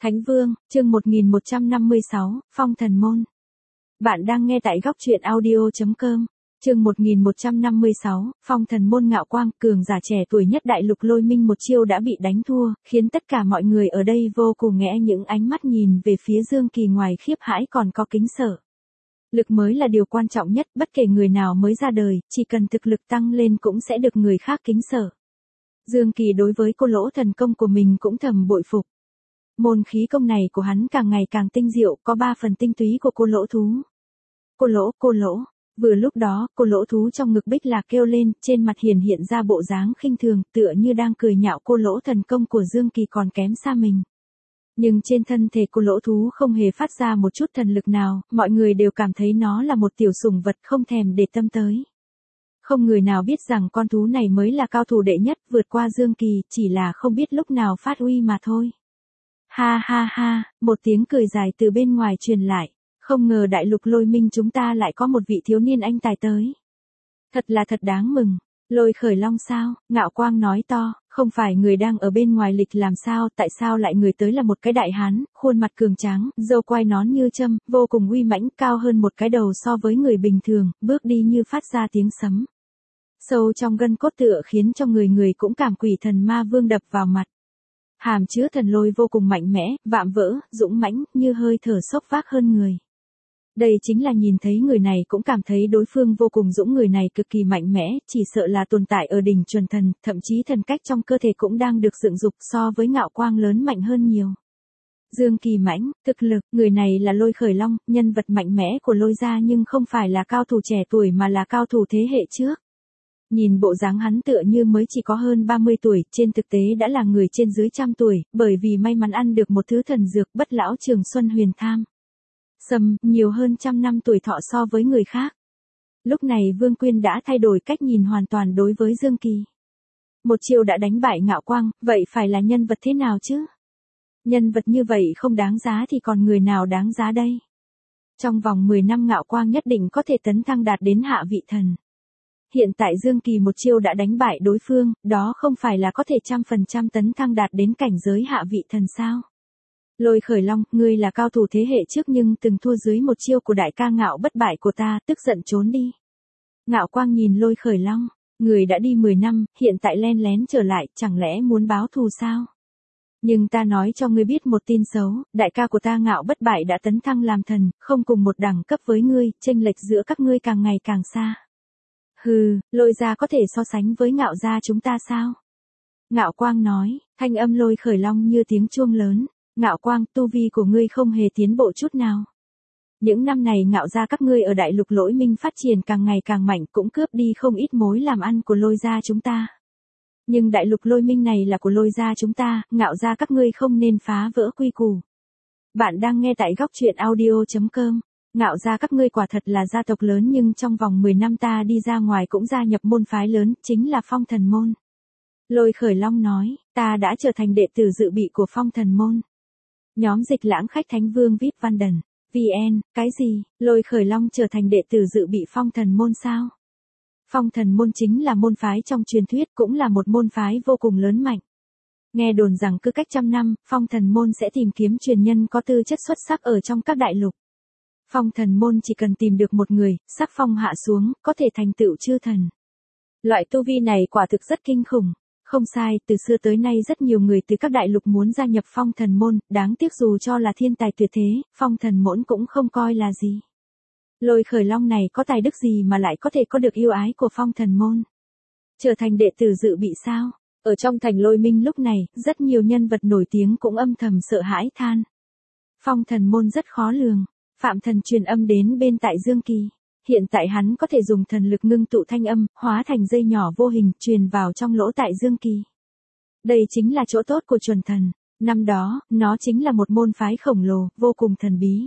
Thánh Vương, chương 1156, Phong Thần Môn. Bạn đang nghe tại góc truyện audio.com. Chương 1156, Phong Thần Môn. Ngạo Quang, cường giả trẻ tuổi nhất đại lục Lôi Minh một chiêu đã bị đánh thua, khiến tất cả mọi người ở đây vô cùng nghe những ánh mắt nhìn về phía Dương Kỳ, ngoài khiếp hãi còn có kính sợ. Lực mới là điều quan trọng nhất, bất kể người nào mới ra đời, chỉ cần thực lực tăng lên cũng sẽ được người khác kính sợ. Dương Kỳ đối với cô lỗ thần công của mình cũng thầm bội phục. Môn khí công này của hắn càng ngày càng tinh diệu, có 3 phần tinh túy của cô lỗ thú. Cô lỗ. Vừa lúc đó, cô lỗ thú trong ngực Bích Lạc kêu lên, trên mặt hiện ra bộ dáng khinh thường, tựa như đang cười nhạo cô lỗ thần công của Dương Kỳ còn kém xa mình. Nhưng trên thân thể cô lỗ thú không hề phát ra một chút thần lực nào, mọi người đều cảm thấy nó là một tiểu sủng vật không thèm để tâm tới. Không người nào biết rằng con thú này mới là cao thủ đệ nhất, vượt qua Dương Kỳ, chỉ là không biết lúc nào phát uy mà thôi. Ha ha ha, một tiếng cười dài từ bên ngoài truyền lại, không ngờ đại lục Lôi Minh chúng ta lại có một vị thiếu niên anh tài tới. Thật là thật đáng mừng. Lôi Khởi Long sao? Ngạo Quang nói to, không phải người đang ở bên ngoài lịch làm sao, tại sao lại người tới là một cái đại hán, khuôn mặt cường tráng, râu quai nón như châm, vô cùng uy mãnh, cao hơn một cái đầu so với người bình thường, bước đi như phát ra tiếng sấm. Sâu trong gân cốt tựa khiến cho người cũng cảm quỷ thần ma vương đập vào mặt. Hàm chứa thần lôi vô cùng mạnh mẽ, vạm vỡ, dũng mãnh, như hơi thở sốc vác hơn người. Đây chính là nhìn thấy người này cũng cảm thấy đối phương vô cùng dũng, người này cực kỳ mạnh mẽ, chỉ sợ là tồn tại ở đỉnh chuẩn thần, thậm chí thần cách trong cơ thể cũng đang được dựng dục, so với Ngạo Quang lớn mạnh hơn nhiều. Dương Kỳ mãnh, thực lực, người này là Lôi Khởi Long, nhân vật mạnh mẽ của Lôi gia, nhưng không phải là cao thủ trẻ tuổi mà là cao thủ thế hệ trước. Nhìn bộ dáng hắn tựa như mới chỉ có hơn 30 tuổi, trên thực tế đã là người trên dưới trăm tuổi, bởi vì may mắn ăn được một thứ thần dược bất lão trường xuân huyền tham. Nhiều hơn trăm năm tuổi thọ so với người khác. Lúc này Vương Quyên đã thay đổi cách nhìn hoàn toàn đối với Dương Kỳ. Một chiêu đã đánh bại Ngạo Quang, vậy phải là nhân vật thế nào chứ? Nhân vật như vậy không đáng giá thì còn người nào đáng giá đây? Trong vòng 10 năm Ngạo Quang nhất định có thể tấn thăng đạt đến hạ vị thần. Hiện tại Dương Kỳ một chiêu đã đánh bại đối phương, đó không phải là có thể 100% tấn thăng đạt đến cảnh giới hạ vị thần sao? Lôi Khởi Long, ngươi là cao thủ thế hệ trước nhưng từng thua dưới một chiêu của đại ca Ngạo bất bại của ta, tức giận trốn đi. Ngạo Quang nhìn Lôi Khởi Long, người đã đi 10 năm, hiện tại len lén trở lại, chẳng lẽ muốn báo thù sao? Nhưng ta nói cho ngươi biết một tin xấu, đại ca của ta Ngạo bất bại đã tấn thăng làm thần, không cùng một đẳng cấp với ngươi, chênh lệch giữa các ngươi càng ngày càng xa. Hừ, Lôi gia có thể so sánh với Ngạo gia chúng ta sao? Ngạo Quang nói, thanh âm Lôi Khởi Long như tiếng chuông lớn. Ngạo Quang, tu vi của ngươi không hề tiến bộ chút nào. Những năm này Ngạo gia các ngươi ở đại lục Lôi Minh phát triển càng ngày càng mạnh, cũng cướp đi không ít mối làm ăn của Lôi gia chúng ta. Nhưng đại lục Lôi Minh này là của Lôi gia chúng ta, Ngạo gia các ngươi không nên phá vỡ quy củ. Bạn đang nghe tại góc truyện audio.com. Ngạo gia các ngươi quả thật là gia tộc lớn, nhưng trong vòng 10 năm ta đi ra ngoài cũng gia nhập môn phái lớn, chính là Phong Thần Môn. Lôi Khởi Long nói, ta đã trở thành đệ tử dự bị của Phong Thần Môn. Nhóm Dịch Lãng khách Thánh Vương VIP Văn Đần, VN, cái gì? Lôi Khởi Long trở thành đệ tử dự bị Phong Thần Môn sao? Phong Thần Môn chính là môn phái trong truyền thuyết, cũng là một môn phái vô cùng lớn mạnh. Nghe đồn rằng cứ cách 100 năm, Phong Thần Môn sẽ tìm kiếm truyền nhân có tư chất xuất sắc ở trong các đại lục. Phong Thần Môn chỉ cần tìm được một người, sắc phong hạ xuống, có thể thành tựu chư thần. Loại tu vi này quả thực rất kinh khủng. Không sai, từ xưa tới nay rất nhiều người từ các đại lục muốn gia nhập Phong Thần Môn, đáng tiếc dù cho là thiên tài tuyệt thế, Phong Thần Môn cũng không coi là gì. Lôi Khởi Long này có tài đức gì mà lại có thể có được yêu ái của Phong Thần Môn? Trở thành đệ tử dự bị sao? Ở trong thành Lôi Minh lúc này, rất nhiều nhân vật nổi tiếng cũng âm thầm sợ hãi than. Phong Thần Môn rất khó lường. Phạm Thần truyền âm đến bên tại Dương Kỳ. Hiện tại hắn có thể dùng thần lực ngưng tụ thanh âm, hóa thành dây nhỏ vô hình, truyền vào trong lỗ tại Dương Kỳ. Đây chính là chỗ tốt của chuẩn thần. Năm đó, nó chính là một môn phái khổng lồ, vô cùng thần bí.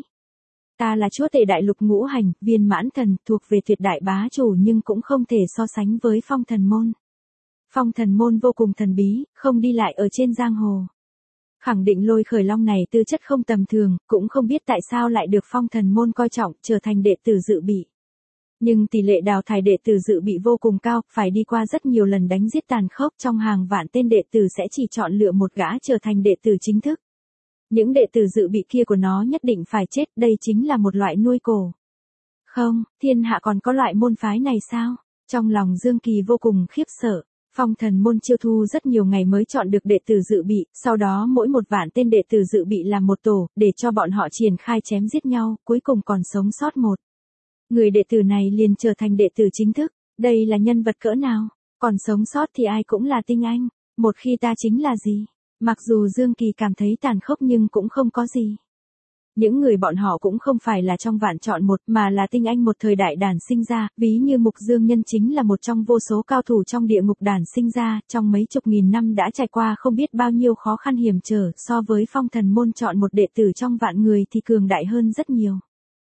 Ta là chúa tể đại lục ngũ hành, viên mãn thần, thuộc về tuyệt đại bá chủ, nhưng cũng không thể so sánh với Phong Thần Môn. Phong Thần Môn vô cùng thần bí, không đi lại ở trên giang hồ. Khẳng định Lôi Khởi Long này tư chất không tầm thường, cũng không biết tại sao lại được Phong Thần Môn coi trọng, trở thành đệ tử dự bị. Nhưng tỷ lệ đào thải đệ tử dự bị vô cùng cao, phải đi qua rất nhiều lần đánh giết tàn khốc, trong hàng vạn tên đệ tử sẽ chỉ chọn lựa một gã trở thành đệ tử chính thức. Những đệ tử dự bị kia của nó nhất định phải chết, đây chính là một loại nuôi cổ. Không, thiên hạ còn có loại môn phái này sao? Trong lòng Dương Kỳ vô cùng khiếp sợ. Phong Thần môn chiêu thu rất nhiều ngày mới chọn được đệ tử dự bị, sau đó mỗi một vạn tên đệ tử dự bị làm một tổ, để cho bọn họ triển khai chém giết nhau, cuối cùng còn sống sót một. Người đệ tử này liền trở thành đệ tử chính thức, đây là nhân vật cỡ nào? Còn sống sót thì ai cũng là tinh anh, một khi ta chính là gì? Mặc dù Dương Kỳ cảm thấy tàn khốc nhưng cũng không có gì. Những người bọn họ cũng không phải là trong vạn chọn một mà là tinh anh một thời đại đản sinh ra, ví như Mục Dương Nhân chính là một trong vô số cao thủ trong địa ngục đản sinh ra, trong mấy chục nghìn năm đã trải qua không biết bao nhiêu khó khăn hiểm trở, so với Phong Thần môn chọn một đệ tử trong vạn người thì cường đại hơn rất nhiều.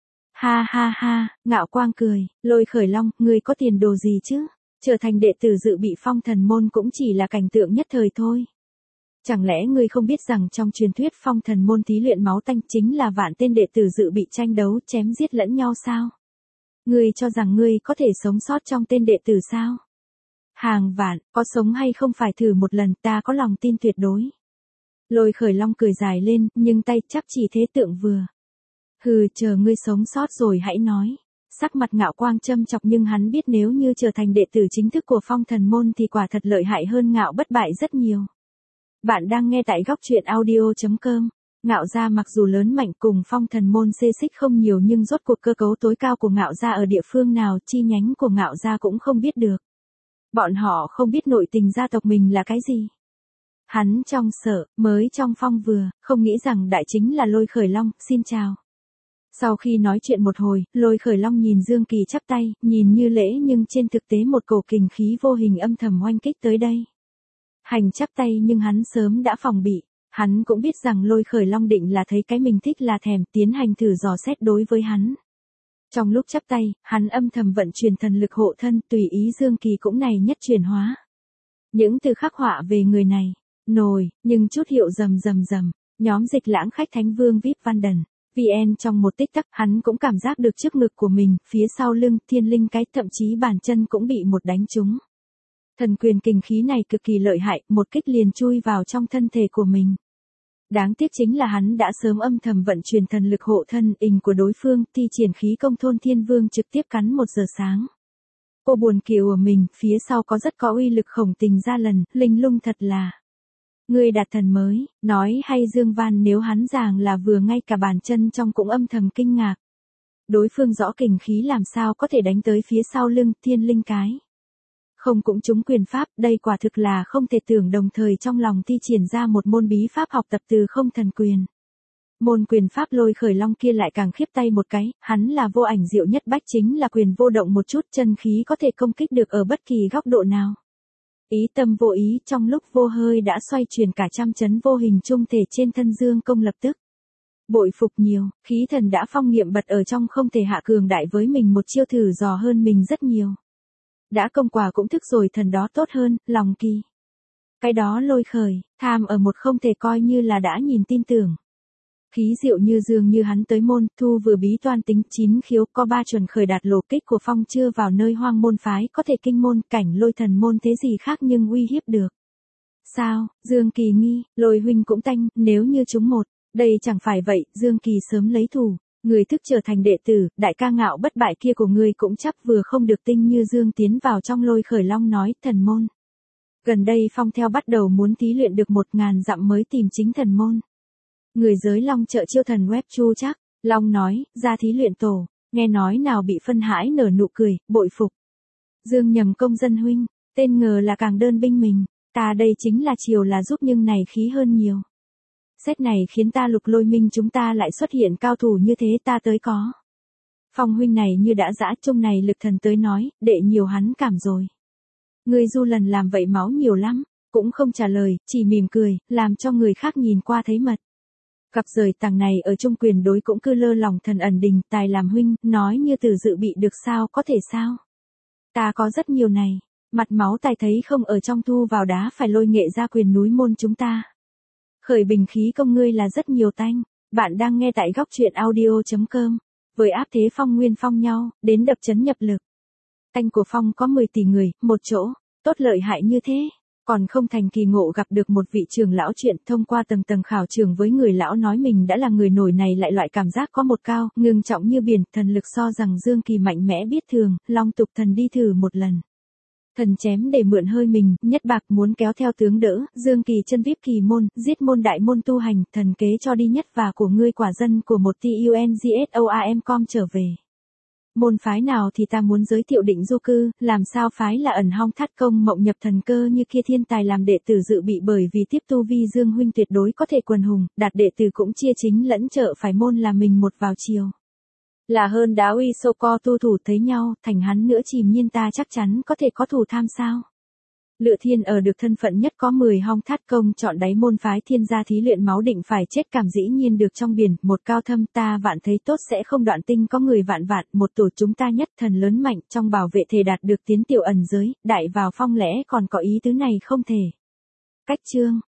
Ha ha ha, Ngạo Quang cười, Lôi Khởi Long, ngươi có tiền đồ gì chứ? Trở thành đệ tử dự bị Phong Thần môn cũng chỉ là cảnh tượng nhất thời thôi. Chẳng lẽ ngươi không biết rằng trong truyền thuyết Phong Thần môn thí luyện máu tanh chính là vạn tên đệ tử dự bị tranh đấu chém giết lẫn nhau sao? Ngươi cho rằng ngươi có thể sống sót trong tên đệ tử sao? Hàng vạn, có sống hay không phải thử một lần, ta có lòng tin tuyệt đối. Lôi Khởi Long cười dài lên, nhưng tay chắp chỉ thế tượng vừa. Hừ, chờ ngươi sống sót rồi hãy nói. Sắc mặt Ngạo Quang châm chọc nhưng hắn biết nếu như trở thành đệ tử chính thức của Phong Thần môn thì quả thật lợi hại hơn Ngạo Bất Bại rất nhiều. Bạn đang nghe tại góc truyện audio.com. Ngạo gia mặc dù lớn mạnh cùng Phong Thần môn xê xích không nhiều nhưng rốt cuộc cơ cấu tối cao của Ngạo gia ở địa phương nào, chi nhánh của Ngạo gia cũng không biết được. Bọn họ không biết nội tình gia tộc mình là cái gì. Hắn trong sợ, mới trong phong vừa, không nghĩ rằng đại chính là Lôi Khởi Long, xin chào. Sau khi nói chuyện một hồi, Lôi Khởi Long nhìn Dương Kỳ chắp tay, nhìn như lễ nhưng trên thực tế một cổ kình khí vô hình âm thầm oanh kích tới đây. Hành chắp tay nhưng hắn sớm đã phòng bị, hắn cũng biết rằng Lôi Khởi Long định là thấy cái mình thích là thèm, tiến hành thử dò xét đối với hắn. Trong lúc chắp tay, hắn âm thầm vận chuyển thần lực hộ thân, tùy ý Dương Kỳ cũng này nhất chuyển hóa. Những từ khắc họa về người này, nồi, nhưng chút hiệu rầm rầm rầm, nhóm Dịch Lãng khách Thánh Vương VIP Văn Đần. VN trong một tích tắc hắn cũng cảm giác được trước ngực của mình, phía sau lưng, thiên linh cái, thậm chí bàn chân cũng bị một đánh trúng. Thần quyền kình khí này cực kỳ lợi hại, một kích liền chui vào trong thân thể của mình. Đáng tiếc chính là hắn đã sớm âm thầm vận chuyển thần lực hộ thân, ình của đối phương, thi triển khí công thôn thiên vương trực tiếp cắn 1 giờ sáng. Cô buồn kiều ở mình, phía sau có rất có uy lực khổng tình ra lần, linh lung thật là. Ngươi đạt thần mới, nói hay Dương Văn nếu hắn giảng là vừa ngay cả bàn chân trong cũng âm thầm kinh ngạc. Đối phương rõ kình khí làm sao có thể đánh tới phía sau lưng, thiên linh cái. Không cũng trúng quyền pháp, đây quả thực là không thể tưởng, đồng thời trong lòng thi triển ra một môn bí pháp học tập từ không thần quyền. Môn quyền pháp Lôi Khởi Long kia lại càng khiếp tay một cái, hắn là vô ảnh diệu nhất bách, chính là quyền vô động một chút, chân khí có thể công kích được ở bất kỳ góc độ nào. Ý tâm vô ý, trong lúc vô hơi đã xoay chuyển cả trăm chấn vô hình trung thể trên thân Dương Công lập tức. Bội phục nhiều, khí thần đã phong nghiệm bật ở trong không thể hạ, cường đại với mình một chiêu thử dò hơn mình rất nhiều. Đã công quả cũng thức rồi, thần đó tốt hơn, lòng kỳ. Cái đó Lôi Khởi, tham ở một không thể coi như là đã nhìn tin tưởng. Khí diệu như dường như hắn tới môn, thu vừa bí toan tính 9 khiếu, có 3 chuẩn khởi đạt lộ kích của phong chưa vào nơi hoang môn phái, có thể kinh môn, cảnh Lôi thần môn thế gì khác nhưng uy hiếp được. Sao, Dương Kỳ nghi, Lôi huynh cũng tanh, nếu như chúng một, đây chẳng phải vậy, Dương Kỳ sớm lấy thù. Người thức trở thành đệ tử, đại ca Ngạo Bất Bại kia của ngươi cũng chắc vừa không được tinh như Dương tiến vào trong. Lôi Khởi Long nói, thần môn. Gần đây Phong theo bắt đầu muốn thí luyện được 1000 dặm mới tìm chính thần môn. Người giới Long chợ chiêu thần web chu chắc, Long nói, ra thí luyện tổ, nghe nói nào bị phân hãi nở nụ cười, bội phục. Dương nhầm công dân huynh, tên ngờ là càng đơn binh mình, ta đây chính là chiều là giúp nhưng này khí hơn nhiều. Xét này khiến ta Lục Lôi Minh chúng ta lại xuất hiện cao thủ như thế, ta tới có. Phong huynh này như đã dã, chung này Lực Thần tới nói, đệ nhiều hắn cảm rồi. Người du lần làm vậy máu nhiều lắm, cũng không trả lời, chỉ mỉm cười, làm cho người khác nhìn qua thấy mật. Cặp rời tàng này ở chung quyền đối cũng cứ lơ lòng thần ẩn đình, tài làm huynh, nói như từ dự bị được sao, có thể sao. Ta có rất nhiều này, mặt máu tài thấy không, ở trong thu vào đá phải lôi nghệ ra quyền núi môn chúng ta. Khởi bình khí công ngươi là rất nhiều tanh, bạn đang nghe tại góc truyện audio.com, với áp thế phong nguyên phong nhau, đến đập chấn nhập lực. Tanh của phong có 10 tỷ người, một chỗ, tốt lợi hại như thế, Còn không thành kỳ ngộ gặp được một vị trưởng lão chuyện, thông qua tầng tầng khảo trường với người lão nói mình đã là người nổi này, lại loại cảm giác có một cao, ngưng trọng như biển, thần lực so rằng Dương Kỳ mạnh mẽ biết thường, Long tục thần đi thử một lần. Thần chém để mượn hơi mình, nhất bạc muốn kéo theo tướng đỡ, Dương Kỳ chân vip kỳ môn, giết môn đại môn tu hành, thần kế cho đi nhất và của ngươi quả dân của một TUNGSOAM.com trở về. Môn phái nào thì ta muốn giới thiệu định du cư, làm sao phái là ẩn hong thắt công mộng nhập thần cơ như kia thiên tài làm đệ tử dự bị, bởi vì tiếp tu vi Dương huynh tuyệt đối có thể quần hùng, đạt đệ tử cũng chia chính lẫn trợ phải môn là mình một vào chiều. Là hơn đáo uy sô co tu thủ thấy nhau, thành hắn nữa chìm nhiên ta chắc chắn có thể có thủ tham sao. Lựa thiên ở được thân phận nhất có 10 hong thát công chọn đáy môn phái thiên gia thí luyện máu định phải chết cảm dĩ nhiên được trong biển, một cao thâm ta vạn thấy tốt sẽ không đoạn tinh có người vạn vạn, một tổ chúng ta nhất thần lớn mạnh trong bảo vệ thể đạt được tiến tiểu ẩn giới, đại vào phong lẽ còn có ý tứ này không thể. Cách chương